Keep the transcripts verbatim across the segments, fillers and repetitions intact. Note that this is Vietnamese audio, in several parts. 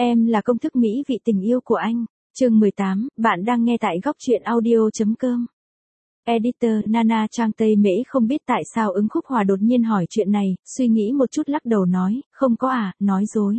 Em là công thức mỹ vị tình yêu của anh. Chương mười tám, bạn đang nghe tại góc truyện audio.com. Editor Nana Trang Tây Mễ không biết tại sao Ứng Khúc Hòa đột nhiên hỏi chuyện này, suy nghĩ một chút lắc đầu nói, không có à, nói dối.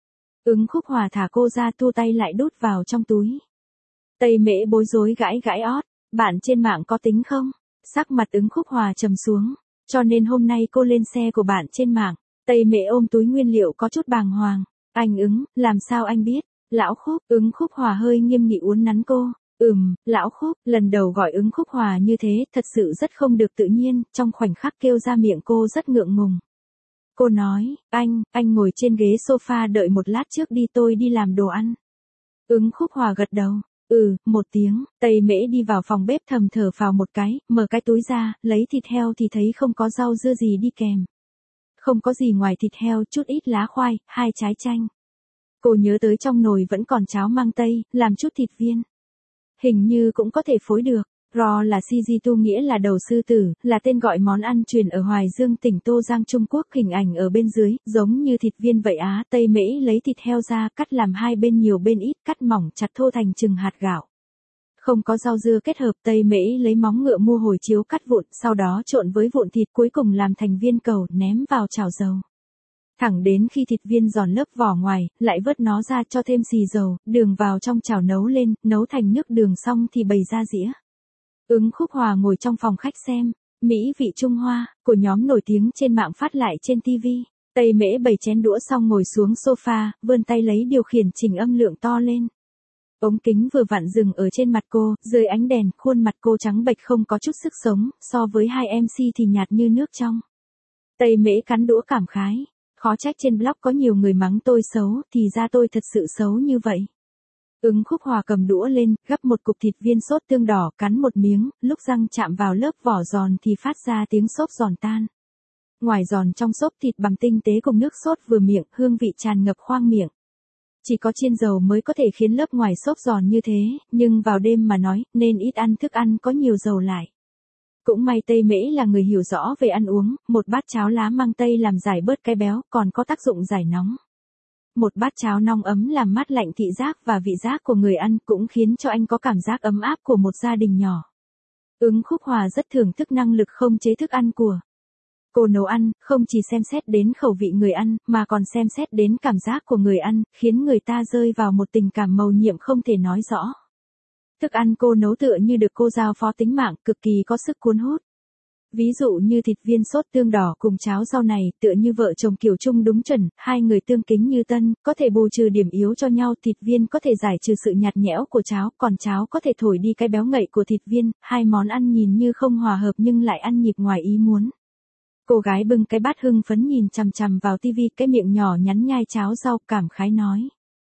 Ứng Khúc Hòa thả cô ra, thu tay lại đút vào trong túi. Tây Mễ bối rối gãi gãi ót, bạn trên mạng có tính không? Sắc mặt Ứng Khúc Hòa trầm xuống, cho nên hôm nay cô lên xe của bạn trên mạng. Tây Mễ ôm túi nguyên liệu có chút bàng hoàng. Anh Ứng, làm sao anh biết? Lão Khúc, Ứng Khúc Hòa hơi nghiêm nghị uốn nắn cô. Ừm, Lão Khúc, lần đầu gọi Ứng Khúc Hòa như thế, thật sự rất không được tự nhiên, trong khoảnh khắc kêu ra miệng cô rất ngượng ngùng. Cô nói, anh, anh ngồi trên ghế sofa đợi một lát trước đi, tôi đi làm đồ ăn. Ứng Khúc Hòa gật đầu. Ừ, một tiếng, Tây Mễ đi vào phòng bếp thầm thở phào một cái, mở cái túi ra, lấy thịt heo thì thấy không có rau dưa gì đi kèm. Không có gì ngoài thịt heo, chút ít lá khoai, hai trái chanh. Cô nhớ tới trong nồi vẫn còn cháo mang tây, làm chút thịt viên. Hình như cũng có thể phối được. Ro là Sijitu nghĩa là đầu sư tử, là tên gọi món ăn truyền ở Hoài Dương tỉnh Tô Giang Trung Quốc, hình ảnh ở bên dưới, giống như thịt viên vậy á. Tây Mễ lấy thịt heo ra, cắt làm hai bên nhiều bên ít, cắt mỏng chặt thô thành chừng hạt gạo. Không có rau dưa kết hợp, Tây Mễ lấy móng ngựa mua hồi chiếu cắt vụn, sau đó trộn với vụn thịt, cuối cùng làm thành viên cầu, ném vào chảo dầu. Thẳng đến khi thịt viên giòn lớp vỏ ngoài, lại vớt nó ra, cho thêm xì dầu, đường vào trong chảo nấu lên, nấu thành nước đường xong thì bày ra dĩa. Ứng Khúc Hòa ngồi trong phòng khách xem, mỹ vị Trung Hoa, của nhóm nổi tiếng trên mạng phát lại trên ti vi. Tây Mễ bày chén đũa xong ngồi xuống sofa, vươn tay lấy điều khiển chỉnh âm lượng to lên. Ống kính vừa vặn dừng ở trên mặt cô, dưới ánh đèn, khuôn mặt cô trắng bệch không có chút sức sống, so với hai em xê thì nhạt như nước trong. Tây Mễ cắn đũa cảm khái, khó trách trên blog có nhiều người mắng tôi xấu, thì ra tôi thật sự xấu như vậy. Ứng Khúc Hòa cầm đũa lên, gắp một cục thịt viên sốt tương đỏ, cắn một miếng, lúc răng chạm vào lớp vỏ giòn thì phát ra tiếng xốp giòn tan. Ngoài giòn trong xốp thịt bằng tinh tế cùng nước sốt vừa miệng, hương vị tràn ngập khoang miệng. Chỉ có chiên dầu mới có thể khiến lớp ngoài xốp giòn như thế, nhưng vào đêm mà nói, nên ít ăn thức ăn có nhiều dầu lại. Cũng may Tây Mễ là người hiểu rõ về ăn uống, một bát cháo lá mang tây làm giải bớt cái béo, còn có tác dụng giải nóng. Một bát cháo nóng ấm làm mát lạnh thị giác và vị giác của người ăn, cũng khiến cho anh có cảm giác ấm áp của một gia đình nhỏ. Ứng Khúc Hòa rất thưởng thức năng lực không chế thức ăn của cô. Nấu ăn, không chỉ xem xét đến khẩu vị người ăn, mà còn xem xét đến cảm giác của người ăn, khiến người ta rơi vào một tình cảm mầu nhiệm không thể nói rõ. Thức ăn cô nấu tựa như được cô giao phó tính mạng, cực kỳ có sức cuốn hút. Ví dụ như thịt viên sốt tương đỏ cùng cháo rau này, tựa như vợ chồng kiểu chung đúng chuẩn, hai người tương kính như tân, có thể bù trừ điểm yếu cho nhau, thịt viên có thể giải trừ sự nhạt nhẽo của cháo, còn cháo có thể thổi đi cái béo ngậy của thịt viên, hai món ăn nhìn như không hòa hợp nhưng lại ăn nhịp ngoài ý muốn. Cô gái bưng cái bát hưng phấn nhìn chằm chằm vào tivi, cái miệng nhỏ nhắn nhai cháo rau, cảm khái nói.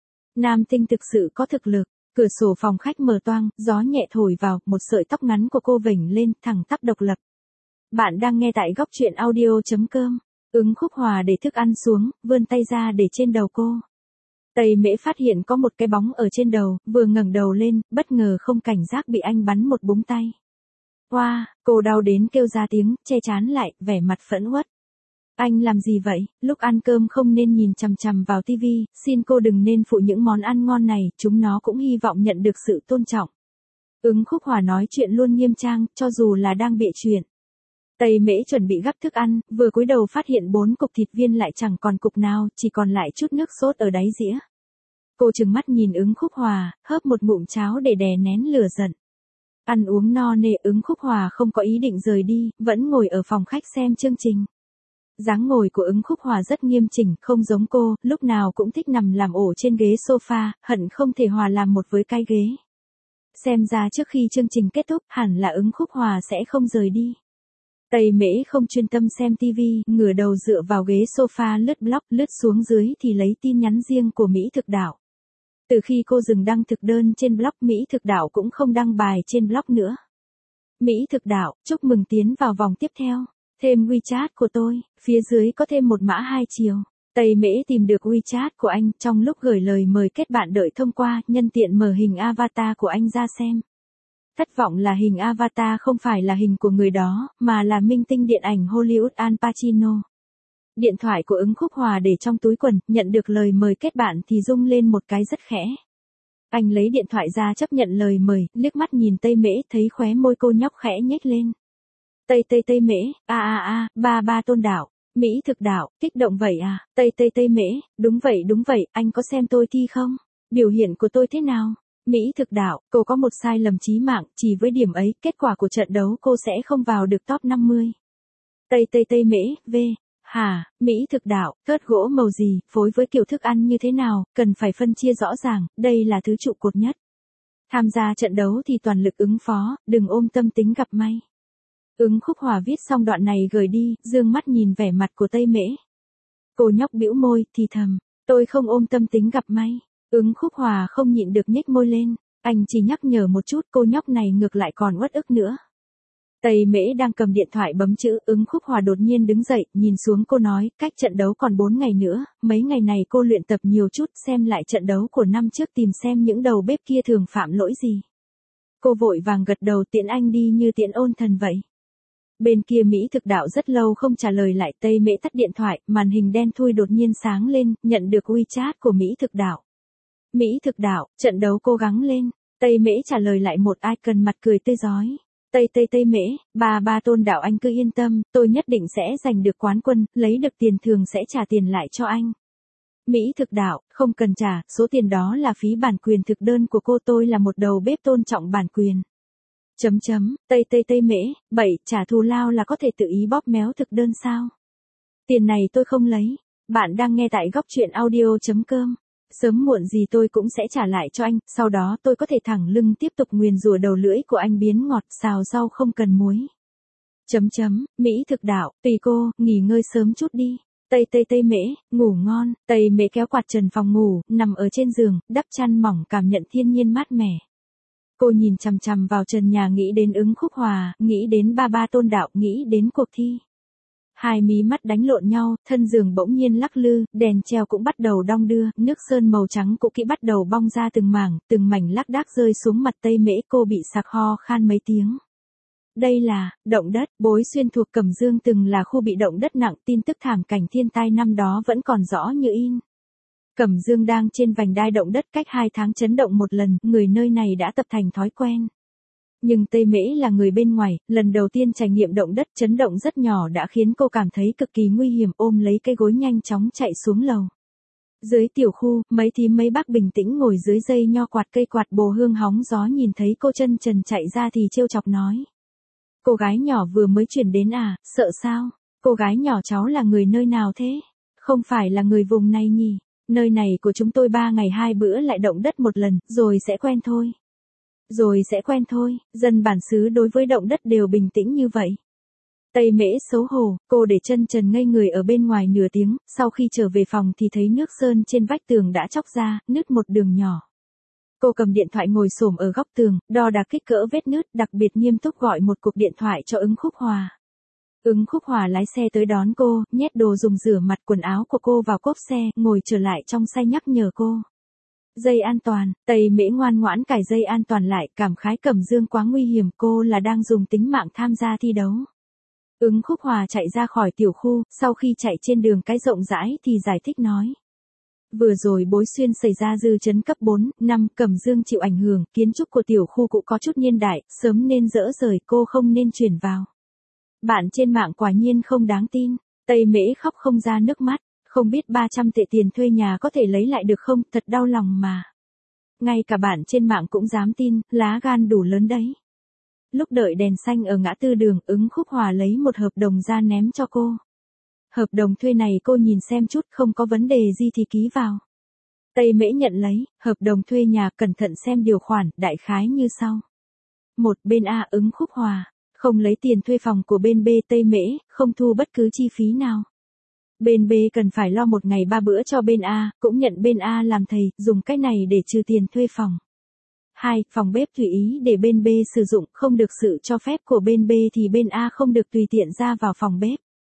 Nam tinh thực sự có thực lực. Cửa sổ phòng khách mở toang, gió nhẹ thổi vào, một sợi tóc ngắn của cô vểnh lên, thẳng tắp độc lập. Bạn đang nghe tại góc truyện audio.com. Ứng Khúc Hòa để thức ăn xuống, vươn tay ra để trên đầu cô. Tây Mễ phát hiện có một cái bóng ở trên đầu, vừa ngẩng đầu lên, bất ngờ không cảnh giác bị anh bắn một búng tay. Oa, wow, cô đau đến kêu ra tiếng, che trán lại, vẻ mặt phẫn uất. Anh làm gì vậy, lúc ăn cơm không nên nhìn chằm chằm vào tivi, xin cô đừng nên phụ những món ăn ngon này, chúng nó cũng hy vọng nhận được sự tôn trọng. Ứng Khúc Hòa nói chuyện luôn nghiêm trang, cho dù là đang bịa chuyện. Tây Mễ chuẩn bị gắp thức ăn, vừa cúi đầu phát hiện bốn cục thịt viên lại chẳng còn cục nào, chỉ còn lại chút nước sốt ở đáy dĩa. Cô trừng mắt nhìn Ứng Khúc Hòa, hớp một ngụm cháo để đè nén lửa giận. Ăn uống no nê, Ứng Khúc Hòa không có ý định rời đi, vẫn ngồi ở phòng khách xem chương trình. Dáng ngồi của Ứng Khúc Hòa rất nghiêm chỉnh, không giống cô, lúc nào cũng thích nằm làm ổ trên ghế sofa, hận không thể hòa làm một với cái ghế. Xem ra trước khi chương trình kết thúc, hẳn là Ứng Khúc Hòa sẽ không rời đi. Tây Mễ không chuyên tâm xem tivi, ngửa đầu dựa vào ghế sofa lướt blog, lướt xuống dưới thì lấy tin nhắn riêng của Mỹ Thực Đạo. Từ khi cô dừng đăng thực đơn trên blog, Mỹ Thực Đạo cũng không đăng bài trên blog nữa. Mỹ Thực Đạo, chúc mừng tiến vào vòng tiếp theo. Thêm WeChat của tôi, phía dưới có thêm một mã hai chiều. Tây Mễ tìm được WeChat của anh, trong lúc gửi lời mời kết bạn đợi thông qua, nhân tiện mở hình avatar của anh ra xem. Thất vọng là hình avatar không phải là hình của người đó, mà là minh tinh điện ảnh Hollywood Al Pacino. Điện thoại của Ứng Khúc Hòa để trong túi quần, nhận được lời mời kết bạn thì rung lên một cái rất khẽ. Anh lấy điện thoại ra chấp nhận lời mời, liếc mắt nhìn Tây Mễ, thấy khóe môi cô nhóc khẽ nhếch lên. Tây Tây Tây Mễ, a a a, ba ba Tôn đạo, Mỹ Thực đạo, kích động vậy à? Tây Tây Tây Mễ, đúng vậy đúng vậy, anh có xem tôi thi không? Biểu hiện của tôi thế nào? Mỹ Thực đạo, cô có một sai lầm chí mạng, chỉ với điểm ấy, kết quả của trận đấu cô sẽ không vào được top năm mươi. Tây Tây Tây Mễ, V. Hả, Mỹ Thực đạo, thớt gỗ màu gì, phối với kiểu thức ăn như thế nào, cần phải phân chia rõ ràng, đây là thứ trụ cột nhất. Tham gia trận đấu thì toàn lực ứng phó, đừng ôm tâm tính gặp may. Ứng Khúc Hòa viết xong đoạn này gửi đi, dương mắt nhìn vẻ mặt của Tây Mễ. Cô nhóc bĩu môi, thì thầm, tôi không ôm tâm tính gặp may. Ứng Khúc Hòa không nhịn được nhếch môi lên, anh chỉ nhắc nhở một chút, cô nhóc này ngược lại còn uất ức nữa. Tây Mễ đang cầm điện thoại bấm chữ, Ứng Khúc Hòa đột nhiên đứng dậy, nhìn xuống cô nói, cách trận đấu còn bốn ngày nữa, mấy ngày này cô luyện tập nhiều chút, xem lại trận đấu của năm trước tìm xem những đầu bếp kia thường phạm lỗi gì. Cô vội vàng gật đầu, tiễn anh đi như tiễn ôn thần vậy. Bên kia Mỹ Thực đạo rất lâu không trả lời lại, Tây Mễ tắt điện thoại, màn hình đen thui đột nhiên sáng lên, nhận được WeChat của Mỹ Thực đạo. Mỹ Thực đạo, trận đấu cố gắng lên. Tây Mễ trả lời lại một icon mặt cười tươi rói. Tây Tây Tây Mễ, ba ba Tôn đạo anh cứ yên tâm, tôi nhất định sẽ giành được quán quân, lấy được tiền thường sẽ trả tiền lại cho anh. Mỹ Thực đạo, không cần trả, số tiền đó là phí bản quyền thực đơn của cô, tôi là một đầu bếp tôn trọng bản quyền. Chấm chấm, Tây Tây Tây Mễ, bảy, trả thù lao là có thể tự ý bóp méo thực đơn sao? Tiền này tôi không lấy. Bạn đang nghe tại góc truyện audio.com. Sớm muộn gì tôi cũng sẽ trả lại cho anh, sau đó tôi có thể thẳng lưng tiếp tục nguyền rủa đầu lưỡi của anh biến ngọt, xào rau không cần muối. Chấm chấm, Mỹ Thực đạo, tùy cô, nghỉ ngơi sớm chút đi. Tây Tây Tây Mễ, ngủ ngon. Tây Mễ kéo quạt trần phòng ngủ, nằm ở trên giường, đắp chăn mỏng cảm nhận thiên nhiên mát mẻ. Cô nhìn chằm chằm vào trần nhà, nghĩ đến Ứng Khúc Hòa, nghĩ đến ba ba Tôn đạo, nghĩ đến cuộc thi. Hai mí mắt đánh lộn nhau, thân giường bỗng nhiên lắc lư, đèn treo cũng bắt đầu đong đưa, nước sơn màu trắng cũ kỹ bắt đầu bong ra từng mảng, từng mảnh lác đác rơi xuống mặt Tây Mễ, cô bị sặc ho khan mấy tiếng. Đây là động đất. Bối Xuyên thuộc Cẩm Dương từng là khu bị động đất nặng, tin tức thảm cảnh thiên tai năm đó vẫn còn rõ như in. Cẩm Dương đang trên vành đai động đất, cách hai tháng chấn động một lần, người nơi này đã tập thành thói quen. Nhưng Tây Mễ là người bên ngoài, lần đầu tiên trải nghiệm động đất, chấn động rất nhỏ đã khiến cô cảm thấy cực kỳ nguy hiểm, ôm lấy cây gối nhanh chóng chạy xuống lầu. Dưới tiểu khu, mấy thím mấy bác bình tĩnh ngồi dưới dây nho quạt cây quạt bồ hương hóng gió, nhìn thấy cô chân trần chạy ra thì trêu chọc nói. Cô gái nhỏ vừa mới chuyển đến à, sợ sao? Cô gái nhỏ cháu là người nơi nào thế? Không phải là người vùng này nhỉ? Nơi này của chúng tôi ba ngày hai bữa lại động đất một lần, rồi sẽ quen thôi. Rồi sẽ quen thôi, dân bản xứ đối với động đất đều bình tĩnh như vậy. Tây Mễ xấu hổ, cô để chân trần ngây người ở bên ngoài nửa tiếng, sau khi trở về phòng thì thấy nước sơn trên vách tường đã chóc ra, nứt một đường nhỏ. Cô cầm điện thoại ngồi xổm ở góc tường, đo đạc kích cỡ vết nứt, đặc biệt nghiêm túc gọi một cuộc điện thoại cho Ứng Khúc Hòa. Ứng Khúc Hòa lái xe tới đón cô, nhét đồ dùng rửa mặt quần áo của cô vào cốp xe, ngồi trở lại trong xe nhắc nhở cô. Dây an toàn. Tây Mễ ngoan ngoãn cài dây an toàn lại, cảm khái Cẩm Dương quá nguy hiểm, cô là đang dùng tính mạng tham gia thi đấu. Ứng Khúc Hòa chạy ra khỏi tiểu khu, sau khi chạy trên đường cái rộng rãi thì giải thích nói. Vừa rồi Bối Xuyên xảy ra dư chấn cấp bốn, năm, Cẩm Dương chịu ảnh hưởng, kiến trúc của tiểu khu cũng có chút niên đại, sớm nên dỡ rời, cô không nên chuyển vào. Bạn trên mạng quả nhiên không đáng tin. Tây Mễ khóc không ra nước mắt. Không biết ba trăm tệ tiền thuê nhà có thể lấy lại được không, thật đau lòng mà. Ngay cả bạn trên mạng cũng dám tin, lá gan đủ lớn đấy. Lúc đợi đèn xanh ở ngã tư đường, Ứng Khúc Hòa lấy một hợp đồng ra ném cho cô. Hợp đồng thuê này cô nhìn xem chút, không có vấn đề gì thì ký vào. Tây Mễ nhận lấy, hợp đồng thuê nhà, cẩn thận xem điều khoản, đại khái như sau. Một, bên A Ứng Khúc Hòa, không lấy tiền thuê phòng của bên B Tây Mễ, không thu bất cứ chi phí nào. Bên B cần phải lo một ngày ba bữa cho bên A, cũng nhận bên A làm thầy, dùng cái này để trừ tiền thuê phòng. Hai, phòng bếp tùy ý để bên B sử dụng, không được sự cho phép của bên B thì bên A không được tùy tiện ra vào phòng bếp.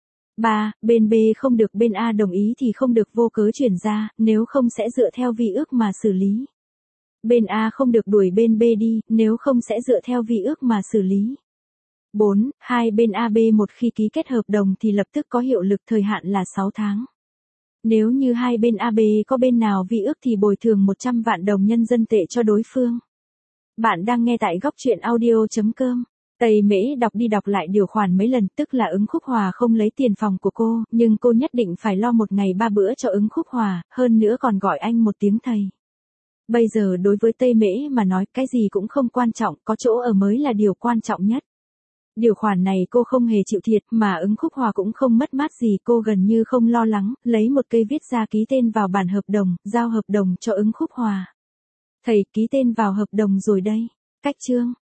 Ba, bên B không được bên A đồng ý thì không được vô cớ chuyển ra, nếu không sẽ dựa theo vi ước mà xử lý. Bên A không được đuổi bên B đi, nếu không sẽ dựa theo vi ước mà xử lý. bốn. Hai bên a bê một khi ký kết hợp đồng thì lập tức có hiệu lực, thời hạn là sáu tháng. Nếu như hai bên a bê có bên nào vi ước thì bồi thường một trăm vạn đồng nhân dân tệ cho đối phương. Bạn đang nghe tại góc truyện audio chấm com. Tây Mễ đọc đi đọc lại điều khoản mấy lần, tức là Ứng Khúc Hòa không lấy tiền phòng của cô, nhưng cô nhất định phải lo một ngày ba bữa cho Ứng Khúc Hòa, hơn nữa còn gọi anh một tiếng thầy. Bây giờ đối với Tây Mễ mà nói, cái gì cũng không quan trọng, có chỗ ở mới là điều quan trọng nhất. Điều khoản này cô không hề chịu thiệt, mà Ứng Khúc Hòa cũng không mất mát gì, cô gần như không lo lắng, lấy một cây viết ra ký tên vào bản hợp đồng, giao hợp đồng cho Ứng Khúc Hòa. Thầy, ký tên vào hợp đồng rồi đây. Cách chương.